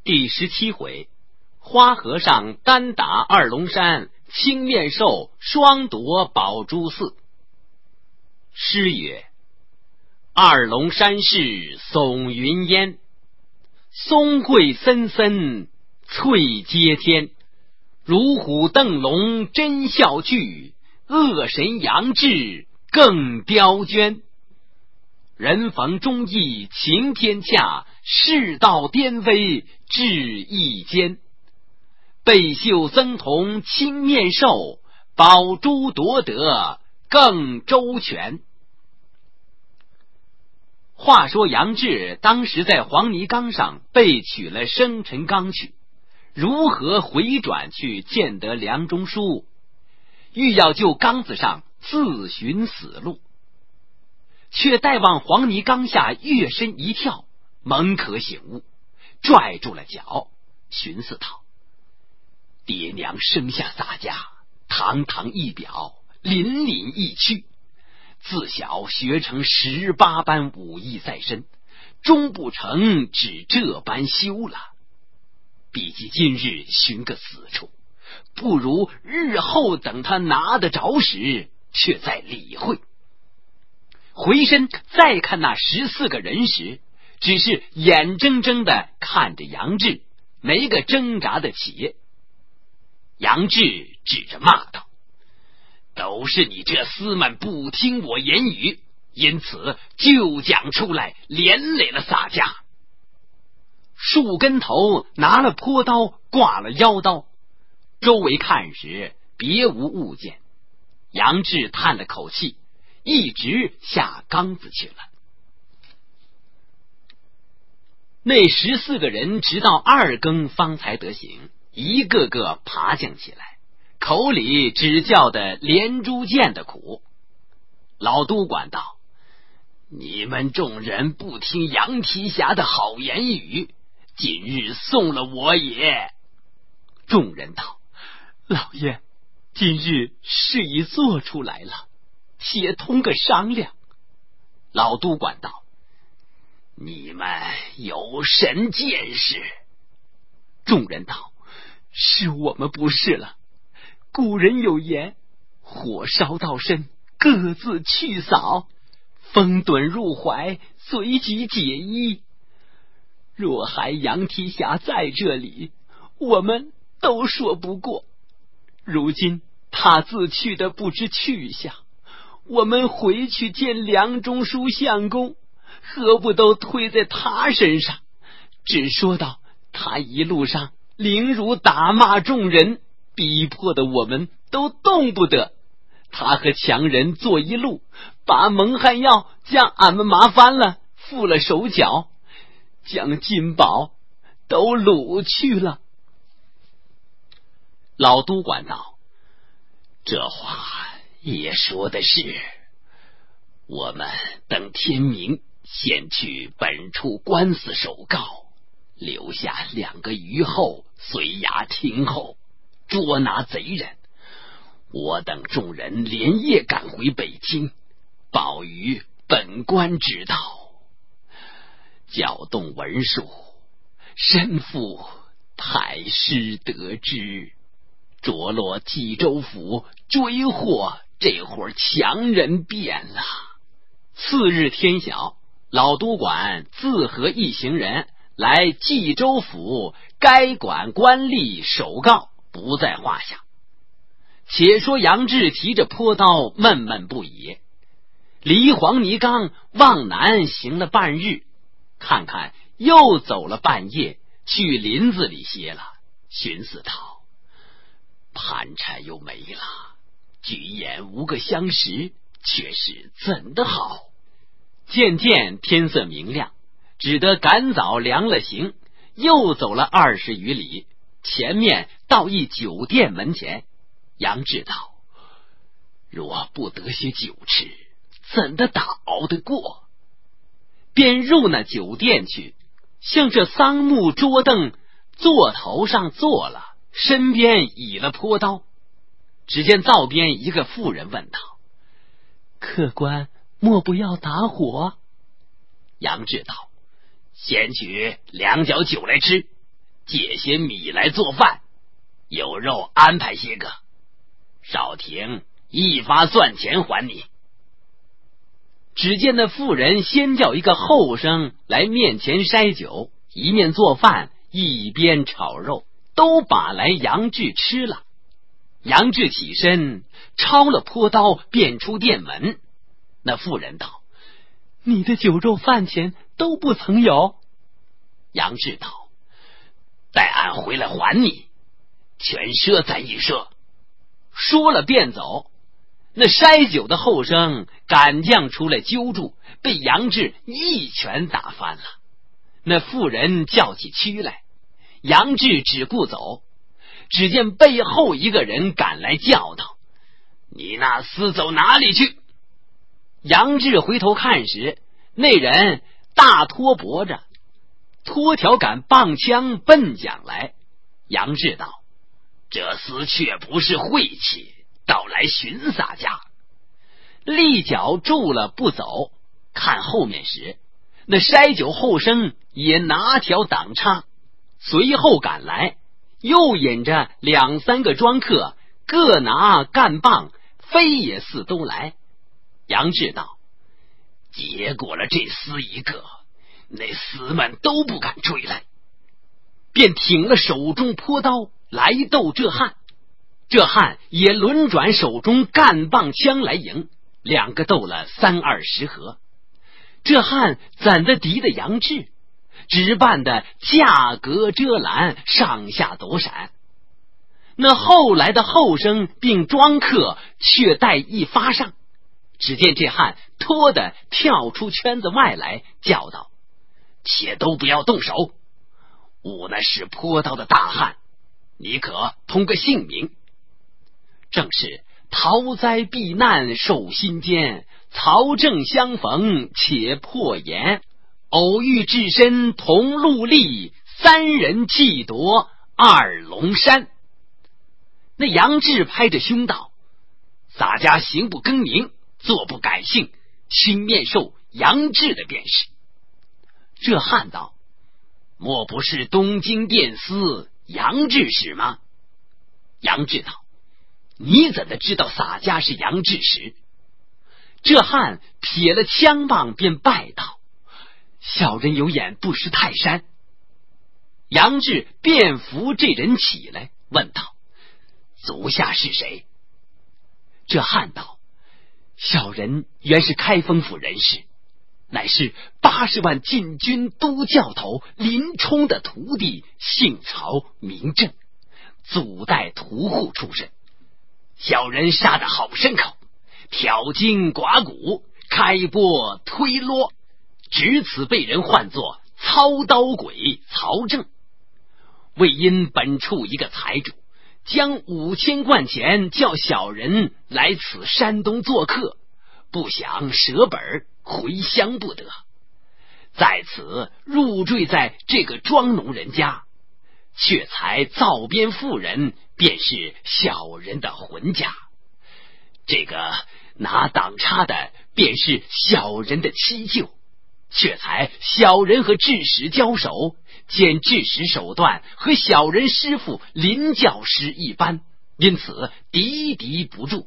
第17回，花和尚单打二龙山，青面兽双夺宝珠寺。诗曰：二龙山势耸云烟，松桂森森翠接天。如虎瞪龙真笑聚，恶神杨志更刁娟。人逢忠义情天洽，世道颠飞志意坚。背袖僧童青面兽，宝珠夺得更周全。话说杨志当时在黄泥冈上被取了生辰纲去，如何回转去见得梁中书，欲要就冈子上自寻死路，却待往黄泥冈下跃身一跳，猛可醒悟，拽住了脚，寻思道：爹娘生下洒家，堂堂一表，凛凛一躯，自小学成18般武艺在身，终不成只这般修了。比起今日寻个死处，不如日后等他拿得着时，却再理会。回身再看那14个人时，只是眼睁睁地看着杨志，没个挣扎的起。杨志指着骂道：都是你这厮们不听我言语，因此就讲出来，连累了洒家。树根头拿了坡刀，挂了腰刀，周围看时别无物件。杨志叹了口气，一直下冈子去了。那14个人直到2更方才得醒，一个个爬将起来，口里只叫的连珠箭的苦。老督管道：你们众人不听杨提辖的好言语，今日送了我也。众人道：老爷，今日事已做出来了，且通个商量。老督管道：你们有神见识？众人道：是我们不是了。古人有言，火烧到身，各自去扫，风盹入怀，随即解衣。若还杨提辖在这里，我们都说不过。如今他自去的不知去向，我们回去见梁中书相公，何不都推在他身上？只说到他一路上凌辱打骂众人，逼迫的我们都动不得。他和强人坐一路，把蒙汗药将俺们麻翻了，缚了手脚，将金宝都掳去了。老督管道：这话也说的是，我们等天明先去本处官司守告，留下2个余后随衙听候，捉拿贼人。我等众人连夜赶回北京，报于本官知道。搅动文书，身负太师得知，着落冀州府追获，这会儿强人变了。次日天晓，老督管自和一行人来冀州府，该管官吏首告不在话下。且说杨志提着坡刀闷闷不已，离黄泥冈往南行了半日，看看又走了半夜，去林子里歇了，寻思道：盘缠又没了，举眼无个相识，却是怎的好？渐渐天色明亮，只得赶早量了行，又走了20余里，前面到一酒店门前。杨志道：若不得些酒吃，怎的打熬得过？便入那酒店去，向这桑木桌凳座头上坐了，身边倚了坡刀。只见灶边一个妇人问道：客官莫不要打火？杨志道：先取2角酒来吃， 借些米来做饭，有肉安排些个，少廷一发算钱还你。”只见那妇人先叫一个后生来面前筛酒，一面做饭，一边炒肉，都把来杨志吃了。杨志起身抄了坡刀，便出店门。那妇人道：“你的酒肉饭钱都不曾有。”杨志道：“待俺回来还你，全赊咱一赊。”说了便走。那筛酒的后生赶将出来揪住，被杨志一拳打翻了。那妇人叫起屈来，杨志只顾走，只见背后一个人赶来叫道：“你那厮走哪里去？”杨志回头看时，那人大拖脖着，拖条杆棒枪奔将来。杨志道：“这厮却不是晦气，倒来寻洒家。”立脚住了不走，看后面时，那筛酒后生也拿条挡叉，随后赶来，又引着2、3个庄客，各拿干棒，飞也似都来。杨志道：“结果了这厮一个，那厮们都不敢追来。”便挺了手中坡刀来斗这汉。这汉也轮转手中干棒枪来迎，2个斗了30、20合。这汉怎的敌的杨志，只办的架格遮拦，上下躲闪。那后来的后生并庄客却待一发上，只见这汉拖得跳出圈子外来，叫道：“且都不要动手，吾那是坡刀的大汉，你可通个姓名。”正是逃灾避难受心艰，曹正相逢且破颜，偶遇至身同陆立，3人气夺2龙山。那杨志拍着胸道：“洒家行不更名，坐不改姓，亲面授杨志的便是。”这汉道：“莫不是东京殿司杨志使吗？”杨志道：“你怎的知道洒家是杨志使？”这汉撇了枪棒便拜道：“小人有眼不识泰山。”杨志便扶这人起来，问道：“足下是谁？”这汉道：“小人原是开封府人士，乃是80万禁军都教头林冲的徒弟，姓曹名正，祖代屠户出身。小人杀得好深口，挑筋刮骨，开拨推罗，只此被人唤作操刀鬼曹正。为因本处一个财主将5000贯钱叫小人来此山东做客，不想舍本回乡不得，在此入赘在这个庄农人家，却才造编妇人，便是小人的浑家。这个拿挡叉的便是小人的妻舅，却才小人和智使交手，见智使手段和小人师傅林教师一般，因此敌敌不住。”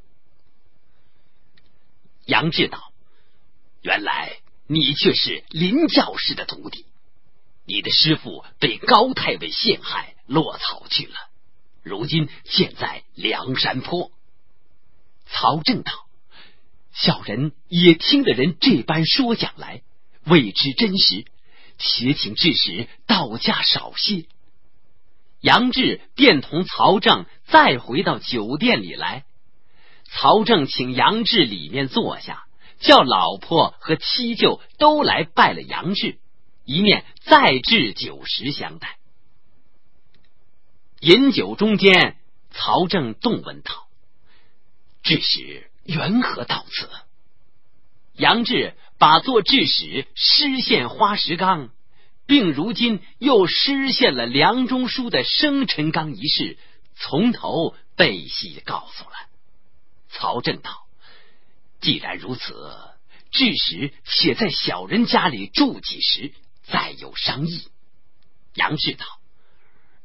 杨志道：“原来你却是林教师的徒弟，你的师傅被高太尉陷害，落草去了，如今现在梁山坡。”曹正道：“小人也听得人这般说讲来，未知真实，且请致使到家少些。”杨志便同曹正再回到酒店里来。曹正请杨志里面坐下，叫老婆和妻舅都来拜了杨志，一面再置酒食相待。饮酒中间，曹正动问道：“致使缘何到此？”杨志把做致使失陷花石纲，并如今又失陷了梁中书的生辰纲一事，从头背细告诉了。曹正道：“既然如此，致使且在小人家里住几时，再有商议。”杨志道：“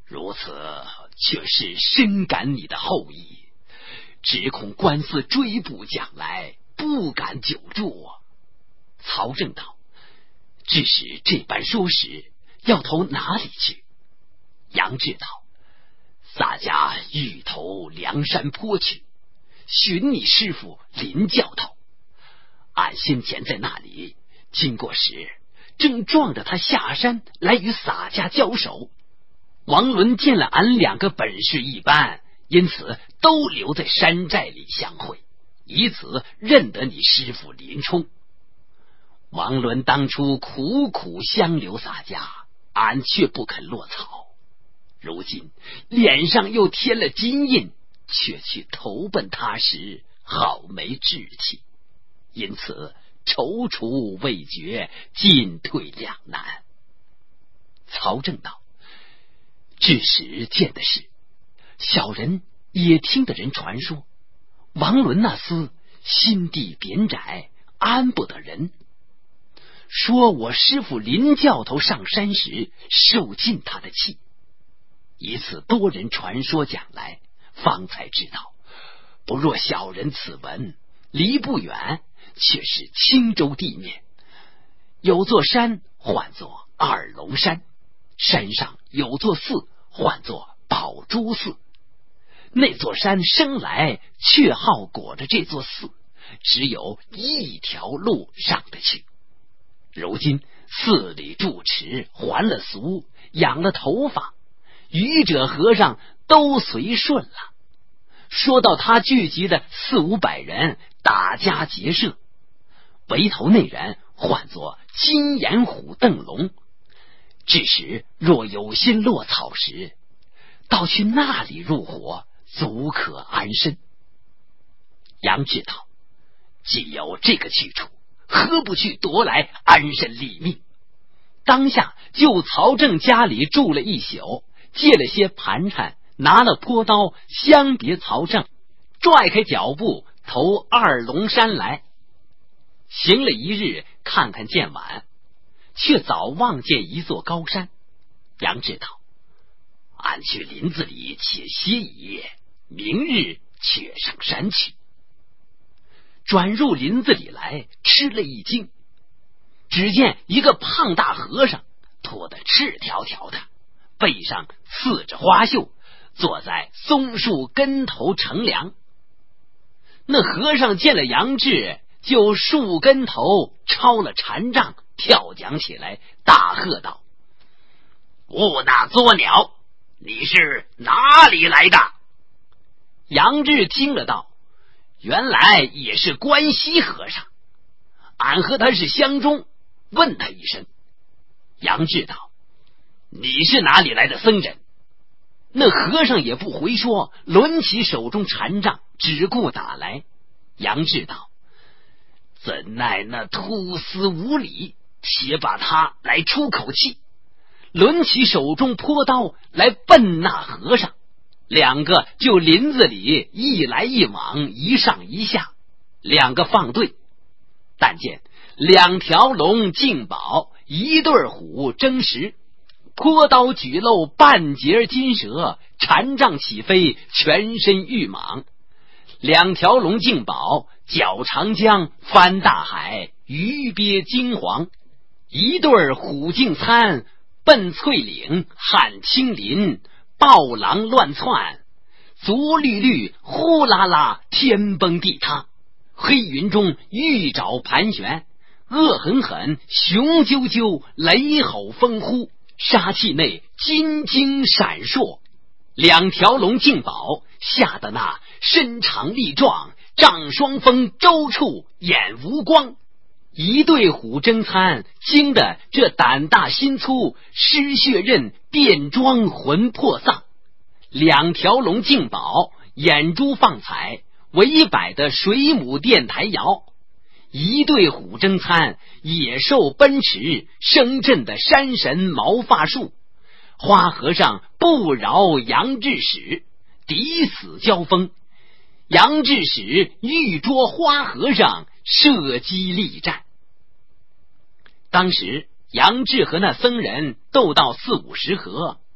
如此却是深感你的厚意，只恐官司追捕将来，不敢久住。曹正道：致使这般说时，要投哪里去？杨志道：洒家欲投梁山坡去，寻你师父林教头。俺先前在那里经过时，正撞着他下山来与洒家交手。王伦见了俺两个本事一般，因此都留在山寨里相会，以此认得你师父林冲。王伦当初苦苦相留洒家，俺却不肯落草，如今脸上又添了金印，却去投奔他时好没志气，因此踌躇未决，进退两难。曹正道：致使见的是，小人也听得人传说，王伦那厮心地扁窄，安不得人。说我师父林教头上山时受尽他的气，以此多人传说讲来，方才知道，不若小人此闻，离不远，却是青州地面，有座山唤作二龙山，山上有座寺唤作宝珠寺。那座山生来却好裹着这座寺，只有一条路上得去。如今寺里住持还了俗，养了头发，愚者和尚都随顺了。说到他聚集的400-500人打家劫舍，围头那人唤作金眼虎邓龙，致使若有心落草时，倒去那里入伙，足可安身。杨志道：既有这个去处，何不去夺来安身立命？当下就曹正家里住了一宿，借了些盘缠，拿了坡刀相别曹正，拽开脚步投二龙山来。行了一日，看看渐晚，却早望见一座高山。杨志道：俺去林子里且歇一夜，明日却上山去。转入林子里来，吃了一惊，只见一个胖大和尚脱得赤条条的，背上刺着花绣，坐在松树根头乘凉。那和尚见了杨志，就树根头抄了禅杖，跳讲起来，大喝道：兀那作鸟，你是哪里来的？杨志听了道：原来也是关西和尚，俺和他是相中，问他一声。杨志道：你是哪里来的僧人？那和尚也不回说，抡起手中禅杖，只顾打来。杨志道：怎奈那秃丝无礼，且把他来出口气。抡起手中坡刀来奔那和尚，两个就林子里一来一往，一上一下，两个放对。但见2条龙竞宝，一对虎争食，坡刀举漏半截金蛇，禅杖起飞，全身玉蟒。2条龙竞宝，搅长江，翻大海，鱼鳖金黄。一对虎竞餐，奔翠岭，撼青林，豹狼乱窜，足绿绿，呼啦啦，天崩地塌。黑云中玉爪盘旋，恶狠狠，雄赳赳，雷吼风呼，杀气内金睛闪烁。2条龙竞宝，吓得那身长力壮，丈双峰周处眼无光。一对虎争餐，惊得这胆大心粗，失血刃，变装魂魄丧。2条龙竞宝，眼珠放彩，围摆的水母电台摇。一对虎争餐，野兽奔驰，声震的山神毛发树。花和尚不饶杨志使，抵死交锋。杨志使欲捉花和尚，射击力战。当时杨志和那僧人斗到40-50合，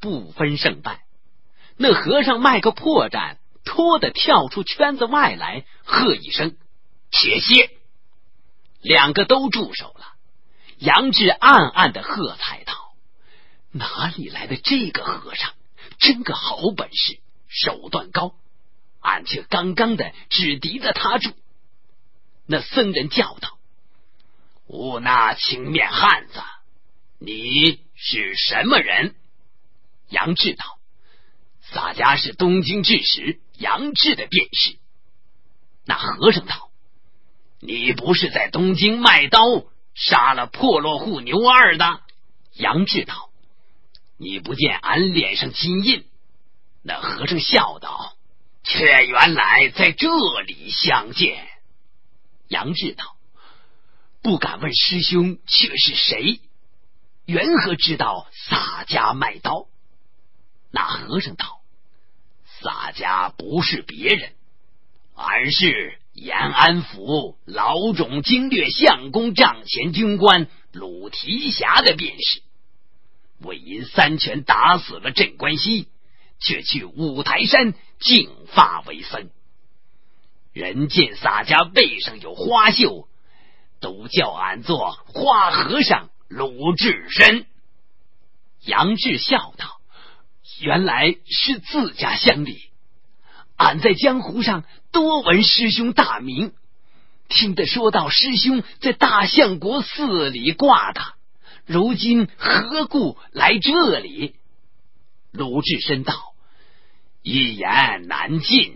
不分胜败。那和尚卖个破绽，脱得跳出圈子外来，喝一声：“且歇！”两个都住手了。杨志暗暗的喝彩道：“哪里来的这个和尚，真个好本事，手段高，俺却刚刚的只敌得他住。”那僧人叫道：“吾那青面汉子，你是什么人？”杨志道：“洒家是东京制使杨志的便是。”那和尚道：“你不是在东京卖刀杀了破落户牛二的？”杨志道：“你不见俺脸上金印？”那和尚笑道：“却原来在这里相见。”杨志道：“不敢问师兄却是谁？缘何知道洒家卖刀？”那和尚道：“洒家不是别人，而是延安府老种经略相公帐前军官鲁提辖的便是，为因三拳打死了镇关西，却去五台山净发为僧。人见洒家背上有花绣，都叫俺做花和尚鲁智深。”杨志笑道：“原来是自家乡里，俺在江湖上多闻师兄大名，听得说到师兄在大相国寺里挂的，如今何故来这里？”鲁智深道：“一言难尽。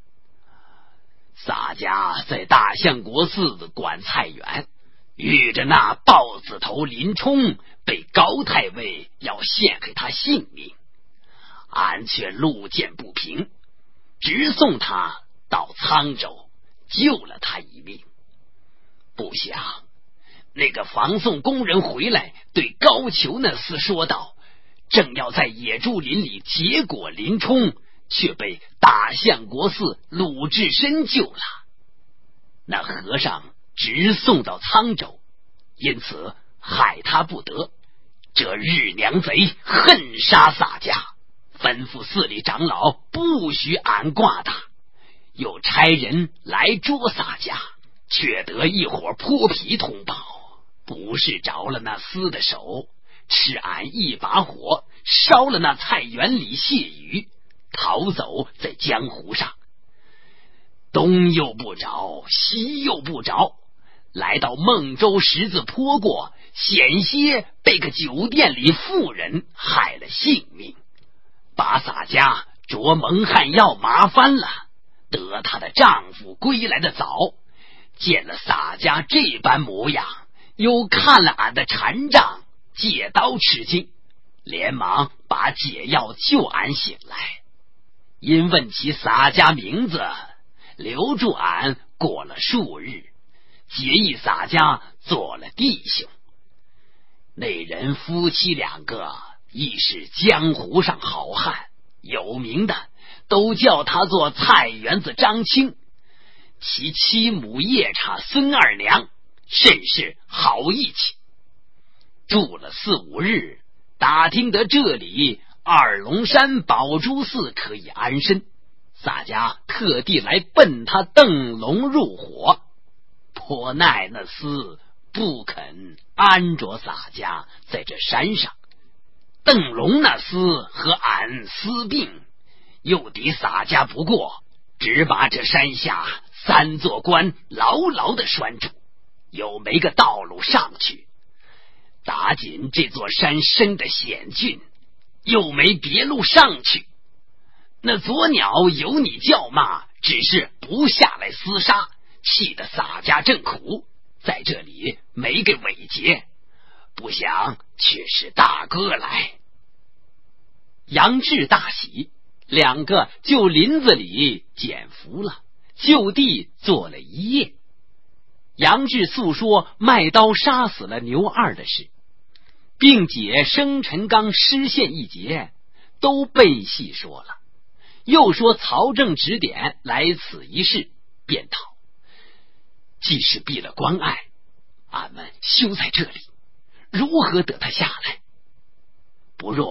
洒家在大相国寺管菜园，遇着那豹子头林冲，被高太尉要陷害他性命，俺却路见不平，直送他到沧州，救了他一命。不想那个防送工人回来，对高俅那厮说道，正要在野猪林里结果林冲，却被大相国寺鲁智深救了。那和尚直送到沧州，因此害他不得。这日娘贼恨杀洒家，吩咐寺里长老不许俺挂他，又差人来捉洒家，却得一伙泼皮通报，不是着了那厮的手，吃俺一把火，烧了那菜园里蟹鱼，逃走在江湖上。东又不着，西又不着，来到孟州十字坡过，险些被个酒店里妇人害了性命，把洒家着蒙汗药麻翻了。得她的丈夫归来的早，见了洒家这般模样，又看了俺的禅杖，借刀吃惊，连忙把解药救俺醒来。因问起洒家名字，留住俺过了数日，结义洒家做了弟兄。那人夫妻两个亦是江湖上好汉，有名的都叫他做菜园子张青，其妻母夜叉孙二娘甚是好义气。住了4-5日，打听得这里二龙山宝珠寺可以安身，洒家特地来奔他邓龙入伙，颇奈那厮不肯安着洒家在这山上。邓龙那厮和俺私并，又敌洒家不过，只把这山下3座关牢牢的拴住，又没个道路上去。打紧这座山深的险峻，又没别路上去。那左鸟有你叫骂，只是不下来厮杀，气得洒家正苦，在这里没个尾节，不想却是大哥来。杨志大喜，两个就林子里捡福了，就地坐了一夜。杨志诉说卖刀杀死了牛二的事，并解生辰纲失陷一节，都背细说了。又说曹正指点来此一事，便道：既是闭了关隘，俺们休在这里，如何得他下来？不若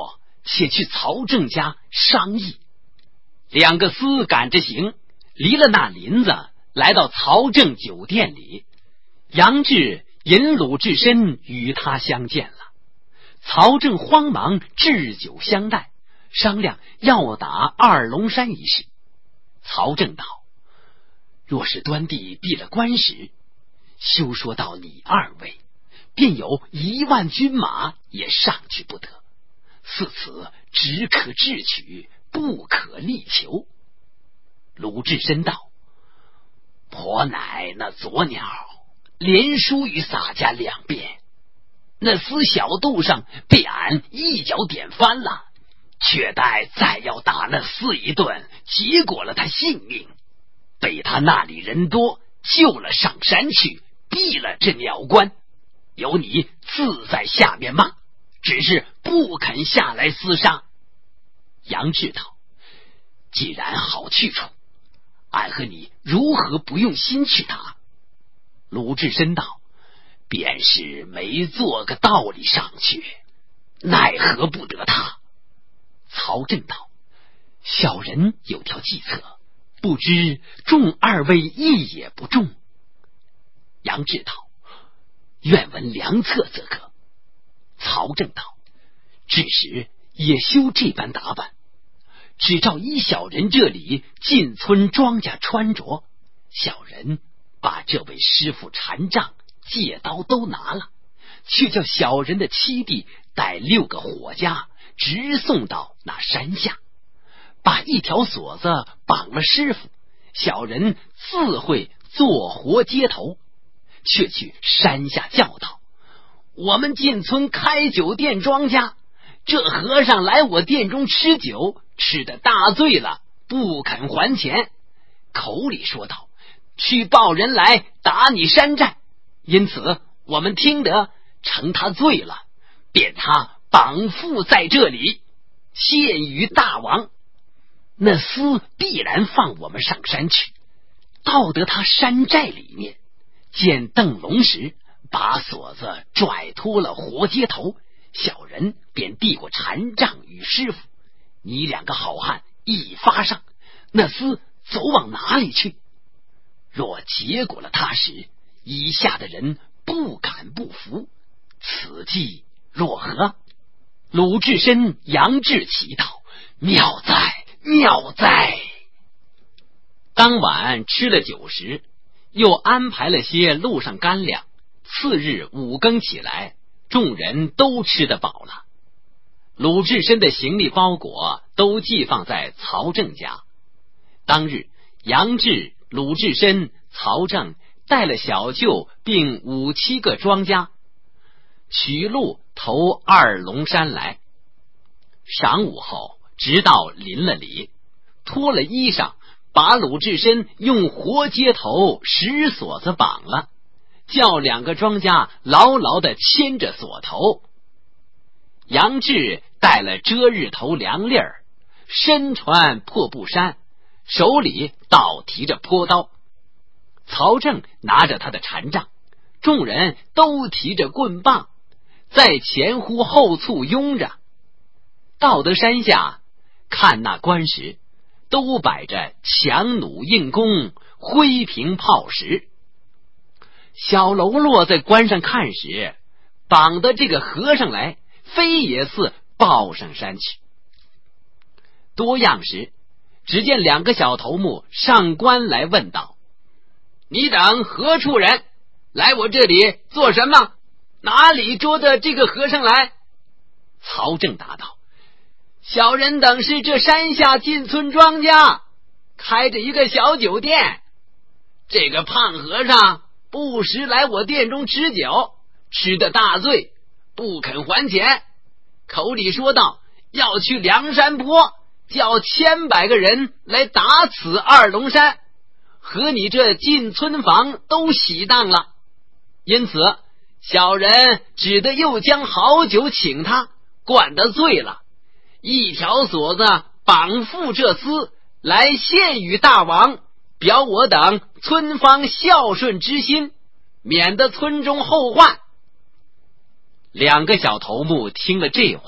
且去曹正家商议。两个厮赶着行，离了那林子，来到曹正酒店里。杨志引鲁智深与他相见了。曹正慌忙置酒相待，商量要打二龙山一事。曹正道：若是端地闭了关时，休说到你二位，便有1万军马也上去不得。似此只可智取，不可力求。鲁智深道：颇乃那左鸟连输于洒家2遍，那厮小肚上被俺一脚点翻了，却待再要打那厮一顿，结果了他性命，被他那里人多救了上山去，闭了这鸟关。有你自在下面骂，只是不肯下来厮杀。杨志道：既然好去处，俺和你如何不用心去打？鲁智深道：便是没做个道理上去，奈何不得他？曹正道：小人有条计策，不知中二位意也不中。杨志道：愿闻良策则可。曹正道：至时也休这般打扮，只照依小人这里进村庄稼穿着，小人把这位师傅禅杖戒刀都拿了，却叫小人的七弟带6个伙家直送到那山下，把一条锁子绑了师傅，小人自会做活街头，却去山下叫道：我们进村开酒店庄稼，这和尚来我店中吃酒，吃得大醉了，不肯还钱，口里说道：去报人来打你山寨。因此我们听得趁他醉了，便他绑缚在这里，献于大王。那厮必然放我们上山去，到得他山寨里面，见邓龙时，把锁子拽脱了活街头，小人便递过禅杖与师傅，你2个好汉一发上，那厮走往哪里去？若结果了他时，以下的人不敢不服，此计若何？鲁智深、杨志奇道：妙哉妙哉！当晚吃了酒时，又安排了些路上干粮。次日5更起来，众人都吃得饱了。鲁智深的行李包裹都寄放在曹正家。当日杨志、鲁智深、曹正带了小舅并5、7个庄家，取路投二龙山来。晌午后，直到临了里，脱了衣裳，把鲁智深用活街头石锁子绑了，叫2个庄家牢牢地牵着锁头。杨志带了遮日头梁粒儿，身穿破布衫，手里倒提着坡刀。曹正拿着他的禅杖，众人都提着棍棒，在前呼后簇拥着。到得山下，看那关时，都摆着强弩硬弓，灰瓶炮石。小喽啰在关上看时，绑的这个和尚来，非也似抱上山去。多样时，只见2个小头目上关来问道：你等何处人？来我这里做什么？哪里捉的这个和尚来？曹正答道：小人等是这山下进村庄稼，开着一个小酒店，这个胖和尚不时来我店中吃酒，吃得大醉，不肯还钱，口里说道要去梁山坡，叫千百个人来打此二龙山，和你这进村房都喜当了。因此小人只得又将好酒请他，灌得醉了，一条锁子绑缚这厮，来献与大王，表我等村坊孝顺之心，免得村中后患。2个小头目听了这话，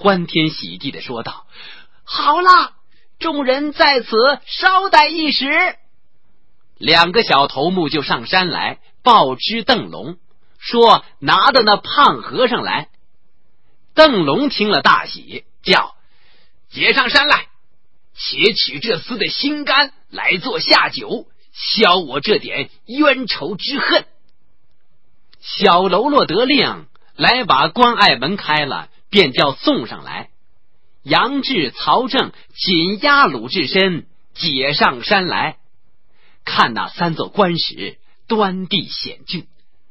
欢天喜地地说道：好了，众人在此稍待一时。2个小头目就上山来报知邓龙，说拿的那胖和尚来。邓龙听了大喜，叫解上山来，且取这厮的心肝来做下酒，消我这点冤仇之恨。小喽啰得令，来把关隘门开了，便叫送上来。杨志、曹正紧押鲁智深解上山来。看那3座关时，端地险峻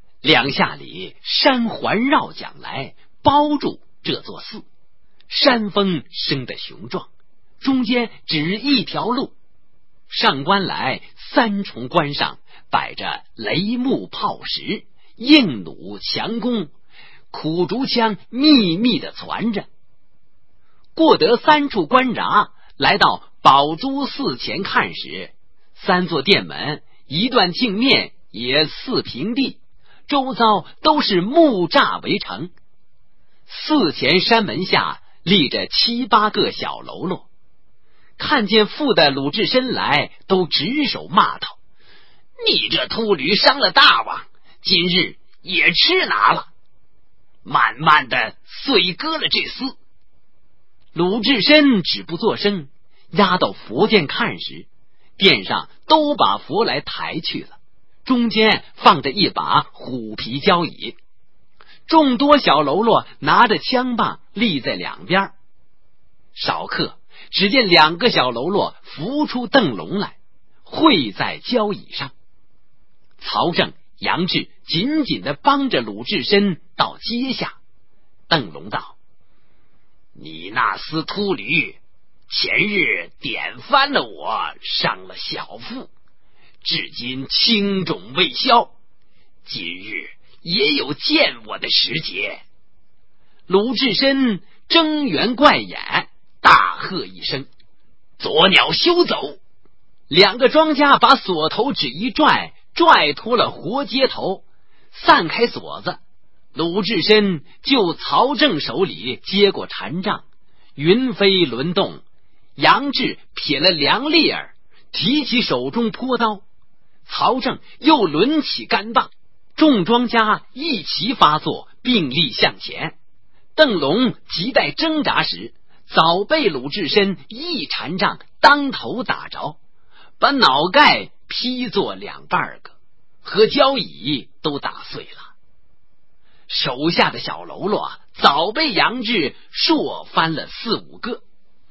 ，2下里山环绕讲来，包住这座寺。山峰生得雄壮，中间只一条路。上关来3重关上摆着雷木炮石、硬弩强弓，苦竹枪密密地攒着。过得3处关闸，来到宝珠寺前看时，3座殿门一段镜面也似平地，周遭都是木栅围成。寺前山门下立着7、8个小喽啰，看见负的鲁智深来，都指手骂道：你这秃驴伤了大王，今日也吃拿了，慢慢的碎割了这厮。鲁智深只不作声，押到佛殿看时，殿上都把佛来抬去了，中间放着一把虎皮交椅，众多小喽啰拿着枪棒立在两边。少刻，只见2个小喽啰扶出邓龙来，会在交椅上。曹正、杨志紧紧地帮着鲁智深到阶下。邓龙道：你那厮秃驴，前日点翻了我，伤了小妇，至今轻重未消，今日也有见我的时节。鲁智深睁圆怪眼，大喝一声：左鸟休走！2个庄家把锁头指一拽，拽脱了活接头，散开锁子。鲁智深就曹正手里接过禅杖，云飞轮动。杨志撇了2粒儿，提起手中坡刀。曹正又抡起杆棒，众庄家一齐发作，并力向前。邓龙急待挣扎时，早被鲁智深一禅杖当头打着，把脑盖劈作2半个，和交椅都打碎了。手下的小喽啰早被杨志硕翻了4、5个。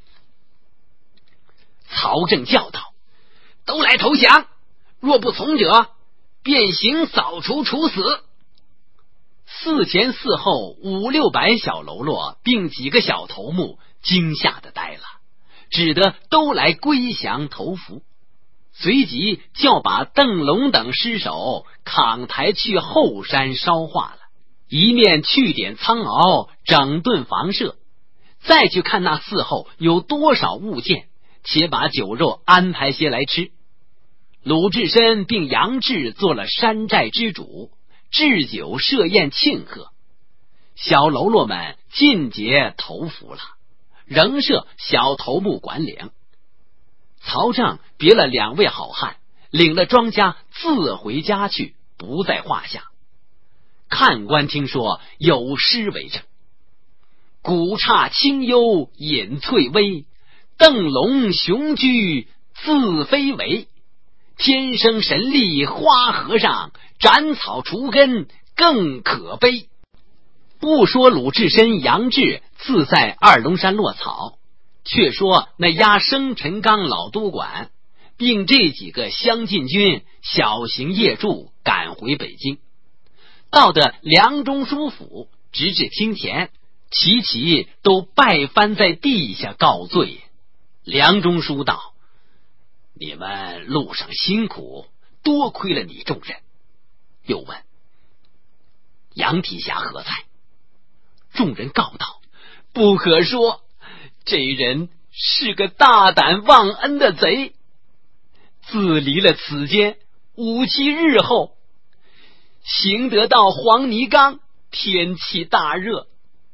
曹正叫道：都来投降，若不从者，便行扫除处死。4前4后5、6百小喽啰并几个小头目惊吓的呆了，只得都来归降投伏。随即叫把邓龙等尸首扛抬去后山烧化了，一面去点苍鳌，整顿房舍，再去看那寺后有多少物件，且把酒肉安排些来吃。鲁智深并杨志做了山寨之主，置酒设宴庆贺。小喽啰们尽皆投服了，仍设小头目管领。曹正别了2位好汉，领了庄家自回家去，不在话下。看官听说有诗为证：古刹清幽隐翠微，邓龙雄居自非为。天生神力花和尚，斩草除根更可悲。不说鲁智深、杨志自在二龙山落草，却说那押生辰纲老督管并这几个乡禁军小型夜驻赶回北京，到的梁中书府，直至厅前，齐齐都拜翻在地下告罪。梁中书道：你们路上辛苦，多亏了你众人。又问杨提辖何在？众人告道：不可说，这人是个大胆忘恩的贼，自离了此间5、7日后，行得到黄泥冈，天气大热，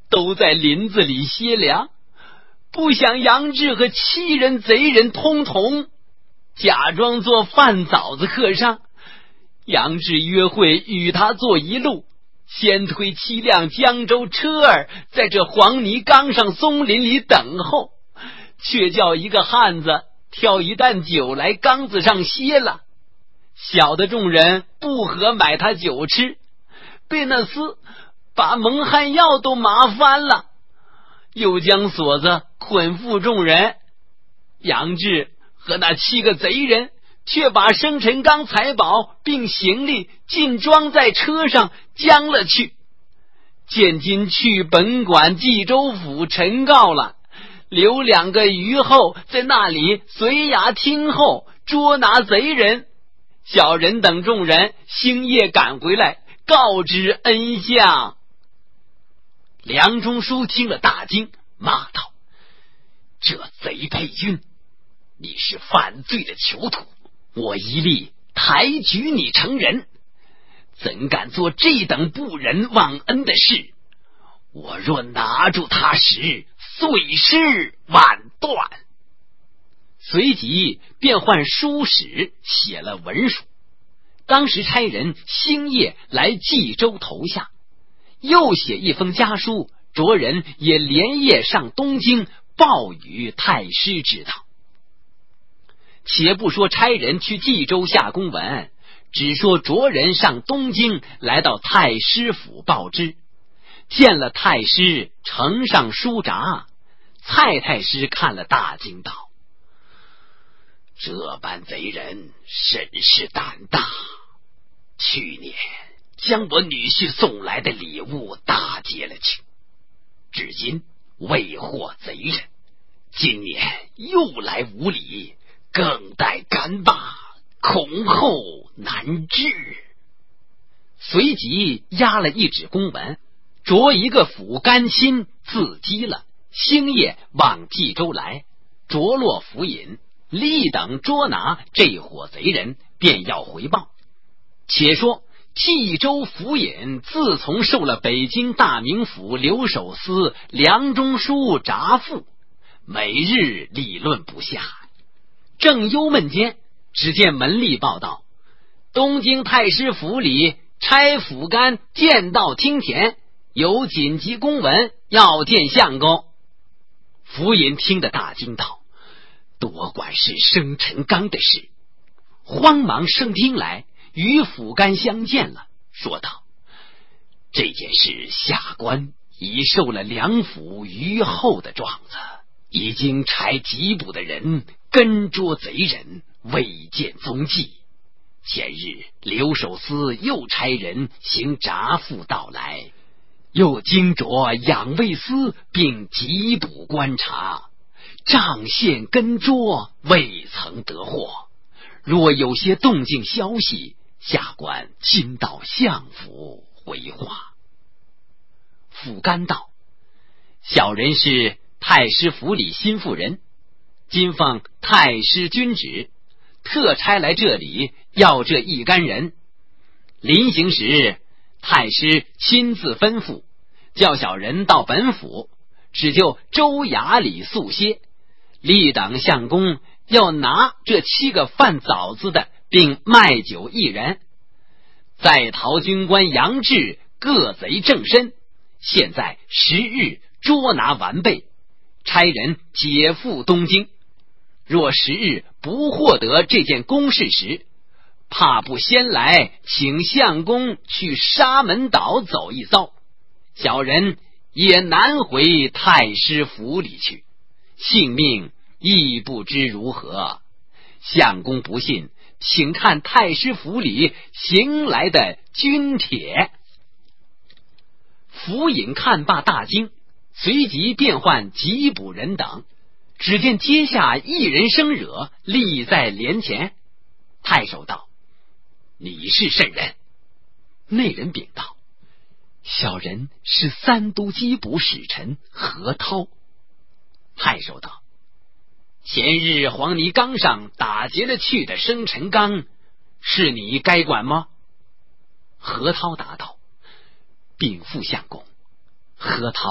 都在林子里歇粮，不想杨志和7人贼人通同，假装做饭枣子客商。杨志约会与他坐一路，先推7辆江州车儿在这黄泥冈上松林里等候，却叫一个汉子挑一担酒来缸子上歇了。小的众人不合买他酒吃，被那厮把蒙汗药都麻翻了，又将锁子捆缚众人。杨志和那7个贼人却把生辰纲财宝并行李尽装在车上将了去。现今去本管冀州府陈告了，留2个虞候在那里随衙听候，捉拿贼人。小人等众人星夜赶回来，告知恩相。梁中书听了大惊，骂道：这贼配军，你是犯罪的囚徒，我一力抬举你成人，怎敢做这等不仁忘恩的事？我若拿住他时，碎尸万段。随即便唤书使写了文书，当时差人星夜来冀州投下，又写一封家书，着人也连夜上东京报与太师知道。且不说差人去冀州下公文，只说着人上东京来到太师府报知，见了太师，呈上书札。蔡太师看了大惊道：这般贼人甚是胆大，去年将我女婿送来的礼物打劫了去，至今未获贼人，今年又来无礼，更待干罢，恐后难治。随即押了一纸公文，着一个府干亲自击了，星夜往冀州来，着落府尹，立等捉拿这伙贼人，便要回报。且说冀州府尹自从受了北京大名府留守司梁中书札付，每日理论不下。正忧闷间，只见门吏报道，东京太师府里差府干见到听田，有紧急公文要见相公。府尹听得大惊道：多管是生辰纲的事。慌忙升厅来，与府干相见了，说道：这件事下官已受了梁府虞候的状子，已经差缉捕的人跟捉贼人，未见踪迹。前日留守司又差人行札付到来，又经着养卫司并缉捕观察，仗线跟捉，未曾得获。若有些动静消息，下官今到相府回话。府干道：小人是太师府里新妇人，今奉太师君旨，特差来这里要这一干人。临行时，太师亲自吩咐，叫小人到本府，只就州衙里宿歇，立等相公要拿这7个贩枣子的并卖酒1人。在逃军官杨志各贼正身，现在10日捉拿完备，差人解赴东京。若10日不获得这件公事时，怕不先来请相公去沙门岛走一遭，小人也难回太师府里去，性命亦不知如何。相公不信，请看太师府里行来的军帖。府尹看罢大惊，随即便唤缉捕人等。只见阶下1人生惹，立在帘前。太守道：你是甚人？那人禀道：小人是3都缉捕使臣何涛。太守道：前日黄泥冈上打劫了去的生辰纲，是你该管吗？何涛答道：禀副相公，何涛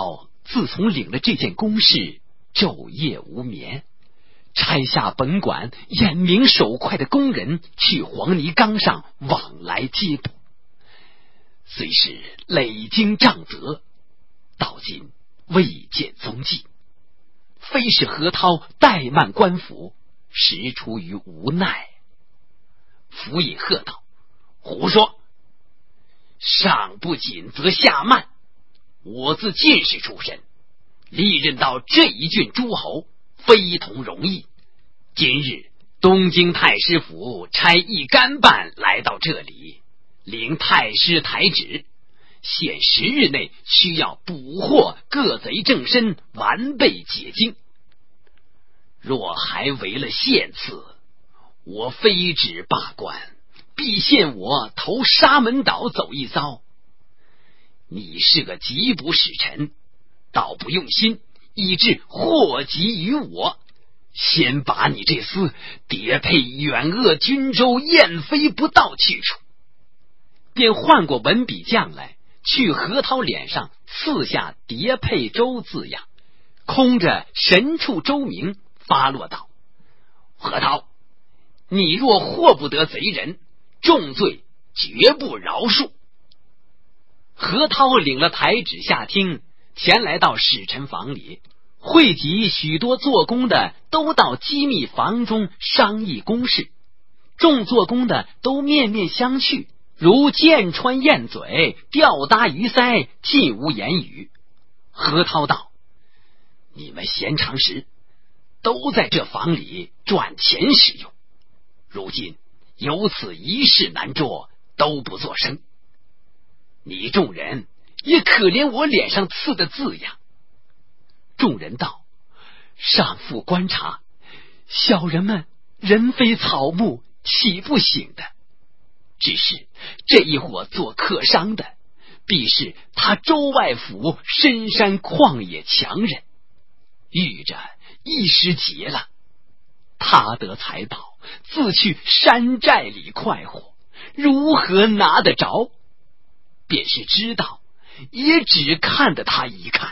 自从领了这件公事，昼夜无眠，差下本馆眼明手快的工人去黄泥冈上往来接补，虽是累经杖责，到今未见踪迹，非是何涛怠慢官府，实出于无奈。府尹喝道：胡说！上不谨则下慢，我自进士出身，历任到这一郡诸侯，非同容易。今日东京太师府差一干办来到这里，领太师台旨，限10日内需要捕获各贼正身，完备解经。若还违了限次，我非止罢官，必限我投沙门岛走一遭。你是个极不使臣，倒不用心，以致祸及于我。先把你这厮叠配远恶军州燕飞不到去处。便换过文笔将来，去何涛脸上刺下叠配州字样，空着神处州名，发落道：何涛，你若获不得贼人，重罪绝不饶恕。何涛领了台旨下厅，前来到使臣房里，汇集许多做工的都到机密房中商议公事，众做工的都面面相觑，如箭穿燕嘴，吊搭鱼腮，尽无言语。何涛道：你们闲常时都在这房里赚钱使用，如今有此一事难捉，都不作声。你众人也可怜我脸上刺的字样。众人道：上父观察，小人们人非草木，岂不醒的？只是这一伙做客商的，必是他州外府深山旷野强人，遇着一时急了，他得财宝，自去山寨里快活，如何拿得着？便是知道，也只看得他一看。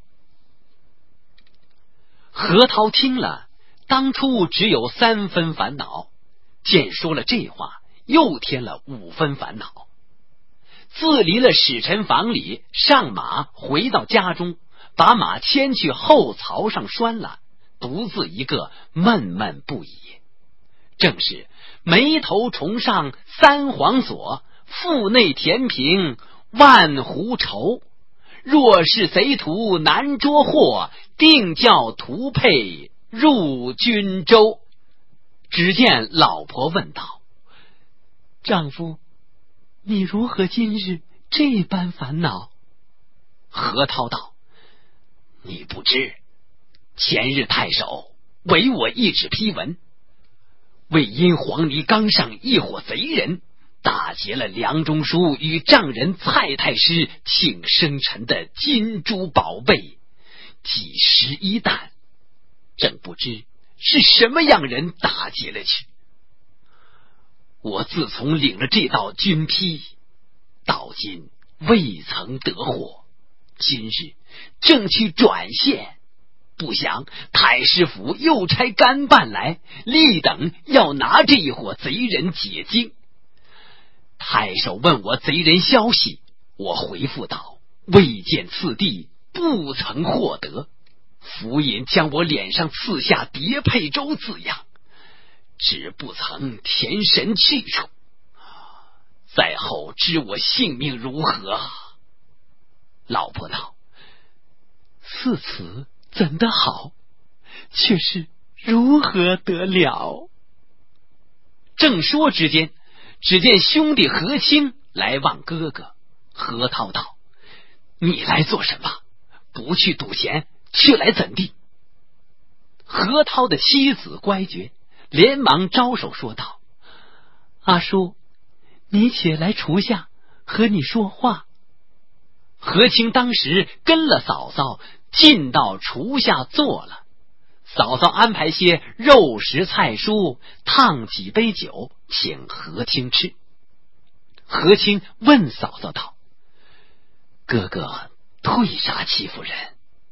何涛听了，当初只有3分烦恼，见说了这话，又添了5分烦恼。自离了使臣房里，上马回到家中，把马牵去后槽上拴了，独自一个闷闷不已。正是眉头重上3黄锁，腹内填平万斛愁。若是贼徒难捉获，定叫徒配入军州。只见老婆问道：丈夫，你如何今日这般烦恼？何涛道：你不知，前日太守委我一纸批文，为因黄泥冈上一伙贼人打劫了梁中书与丈人蔡太师请生辰的金珠宝贝几11担，正不知是什么样人打劫了去。我自从领了这道军批，到今未曾得获，今日正去转线，不想太师府又差干办来，立等要拿这一伙贼人解经。太守问我贼人消息，我回复道：未见次第，不曾获得。府尹将我脸上刺下叠配州字样，只不曾填神去处，在后知我性命如何。老婆道：似此怎得好，却是如何得了？正说之间，只见兄弟何清来望哥哥。何涛道：你来做什么？不去赌钱，却来怎地？何涛的妻子乖觉，连忙招手说道：阿叔，你且来厨下和你说话。何清当时跟了嫂嫂进到厨下坐了，嫂嫂安排些肉食菜蔬，烫几杯酒，请何清吃。何清问嫂嫂道：哥哥退啥欺负人？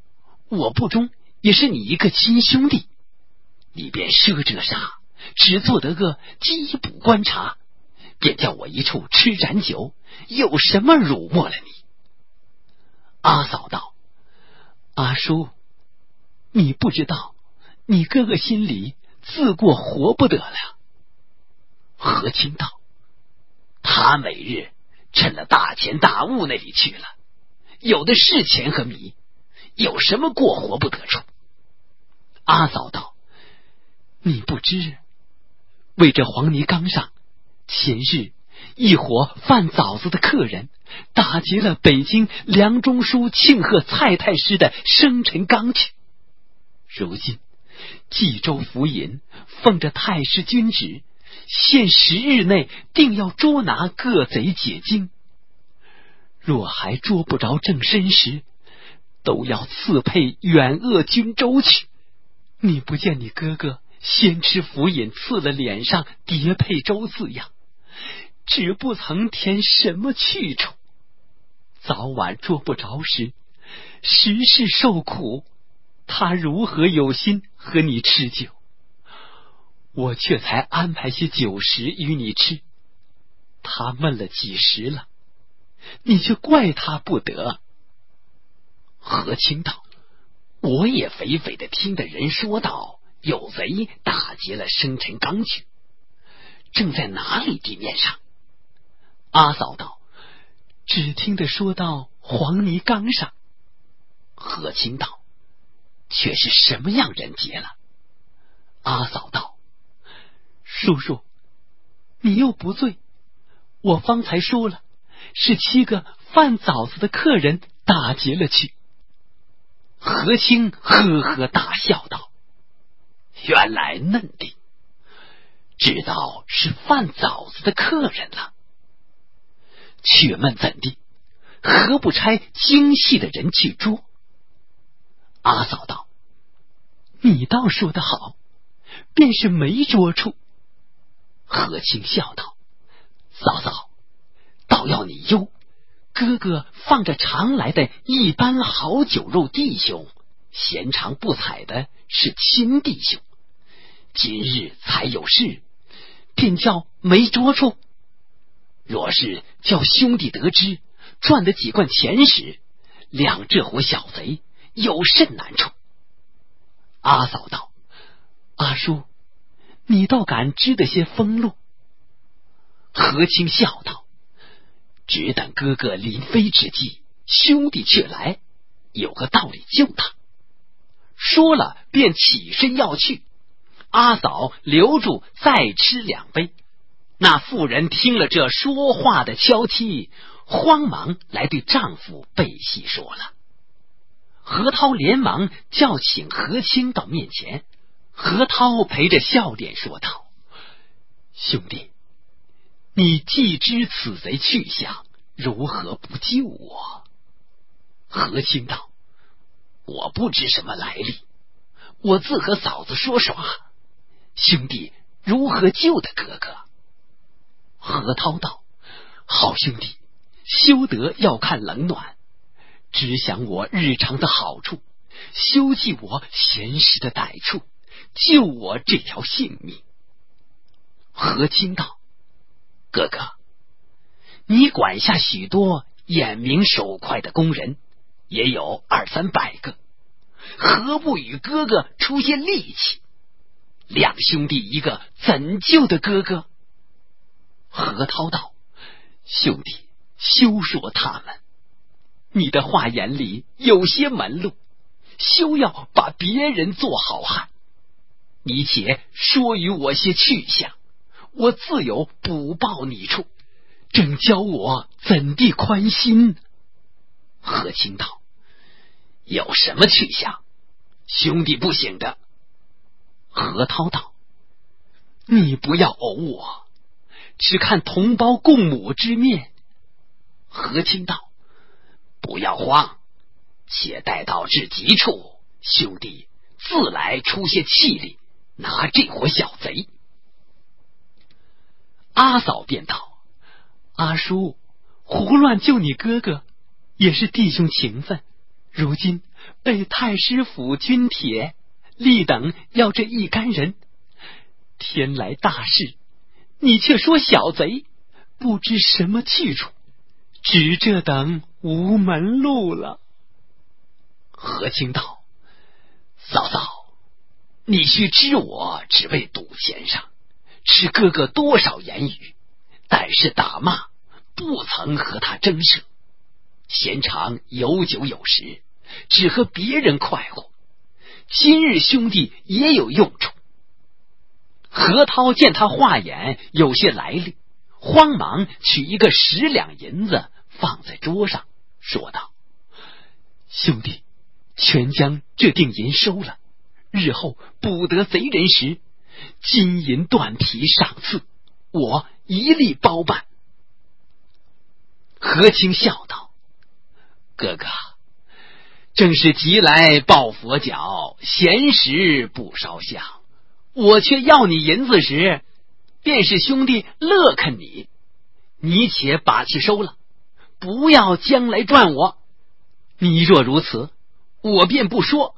我不忠也是你一个亲兄弟，你便设置了啥，只做得个缉捕观察，便叫我一处吃盏酒，有什么辱没了你？阿嫂道：阿叔，你不知道，你哥哥心里自过活不得了。何清道：他每日趁了大钱大物那里去了，有的是钱和米，有什么过活不得处？阿嫂道：你不知，为这黄泥冈上前日一伙贩枣子的客人打劫了北京梁中书庆贺蔡太师的生辰纲去。如今冀州府尹奉着太师军旨，限10日内定要捉拿各贼解经，若还捉不着正身时，都要赐配远鄂军州去。你不见你哥哥先吃府尹赐了脸上叠配州字样，只不曾填什么去处，早晚捉不着时，时事受苦，他如何有心和你吃酒？我却才安排些酒食与你吃，他闷了几时了，你却怪他不得。何清道：我也肥肥的听的人说道，有贼打劫了生辰纲去，正在哪里地面上？阿嫂道：只听得说到黄泥冈上。何清道：却是什么样人劫了？阿嫂道：叔叔，你又不醉，我方才说了，是7个贩枣子的客人打劫了去。何清呵呵大笑道：原来嫩定，知道是贩枣子的客人了。却闷怎地？何不差精细的人去捉？阿嫂道：你倒说得好，便是没捉处。何清笑道：嫂嫂，倒要你忧，哥哥放着常来的一般好酒肉弟兄，闲常不睬的是亲弟兄，今日才有事，便叫没捉处。若是叫兄弟得知，赚得几贯钱时，两这伙小贼有甚难处？阿嫂道：阿叔，你倒敢知得些风路。何清笑道：只等哥哥临飞之际，兄弟却来，有个道理救他。说了便起身要去，阿嫂留住再吃2杯。那妇人听了这说话的娇妻，慌忙来对丈夫背细说了。何涛连忙叫请何清到面前，何涛陪着笑脸说道：兄弟，你既知此贼去向，如何不救我？何清道：我不知什么来历，我自和嫂子说耍，兄弟如何救得哥哥？何涛道：好兄弟，休得要看冷暖，只想我日常的好处，休记我闲时的歹处，救我这条性命。何清道：哥哥，你管下许多眼明手快的工人，也有200-300个，何不与哥哥出些力气？两兄弟一个，怎救得哥哥？何涛道：兄弟，休说他们，你的话眼里有些门路，休要把别人做好汉。你且说与我些去向，我自有补报你处，正教我怎地宽心。何清道：有什么去向？兄弟不醒的。何涛道：你不要偶我，只看同胞共母之面。何清道：不要慌，且待到至急处，兄弟自来出些气力，拿这伙小贼。阿嫂便道：阿叔，胡乱救你哥哥，也是弟兄情分，如今被太师府军帖，立等要这一干人。天来大事，你却说小贼不知什么去处，只这等无门路了。何清道：嫂嫂，你须知我只为赌钱上，吃哥哥多少言语，但是打骂不曾和他争涉，闲常有酒有食，只和别人快活。今日兄弟也有用处。何涛见他话眼有些来历，慌忙取一个10两银子放在桌上，说道：兄弟，全将这锭银收了，日后捕得贼人时，金银缎匹赏赐，我一力包办。何清笑道：哥哥，正是急来抱佛脚，闲时不烧香。我却要你银子时，便是兄弟乐肯你，你且把去收了，不要将来赚我。你若如此，我便不说。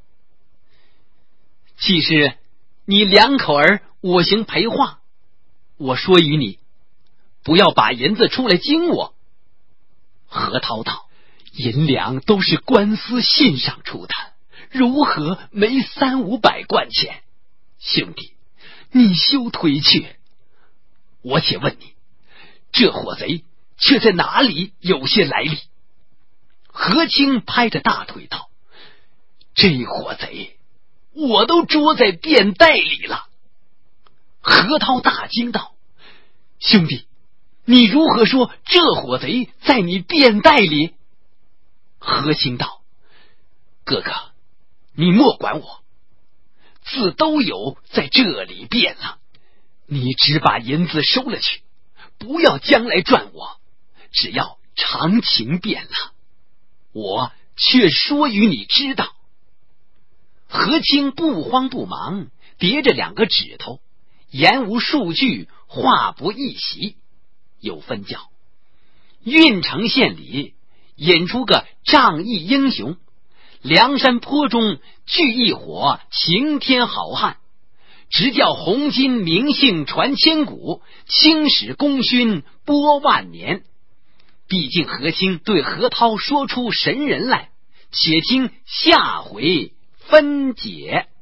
既是你两口儿我行陪话，我说与你，不要把银子出来惊我。何涛道：银两都是官司信上出的，如何没300-500贯钱？兄弟，你休推却。我且问你，这伙贼却在哪里有些来历？何清拍着大腿道：这伙贼我都捉在便袋里了。何涛大惊道：兄弟，你如何说这伙贼在你便袋里？何清道：哥哥，你莫管我，自都有在这里变了，你只把银子收了去，不要将来赚我，只要常情变了，我却说与你知道。何清不慌不忙，叠着2个指头，言无数句，话不一席，有分教。郓城县里引出个仗义英雄，梁山坡中聚一伙擎天好汉，直叫红巾名姓传千古，青史功勋播万年。毕竟何清对何涛说出神人来，且听下回分解。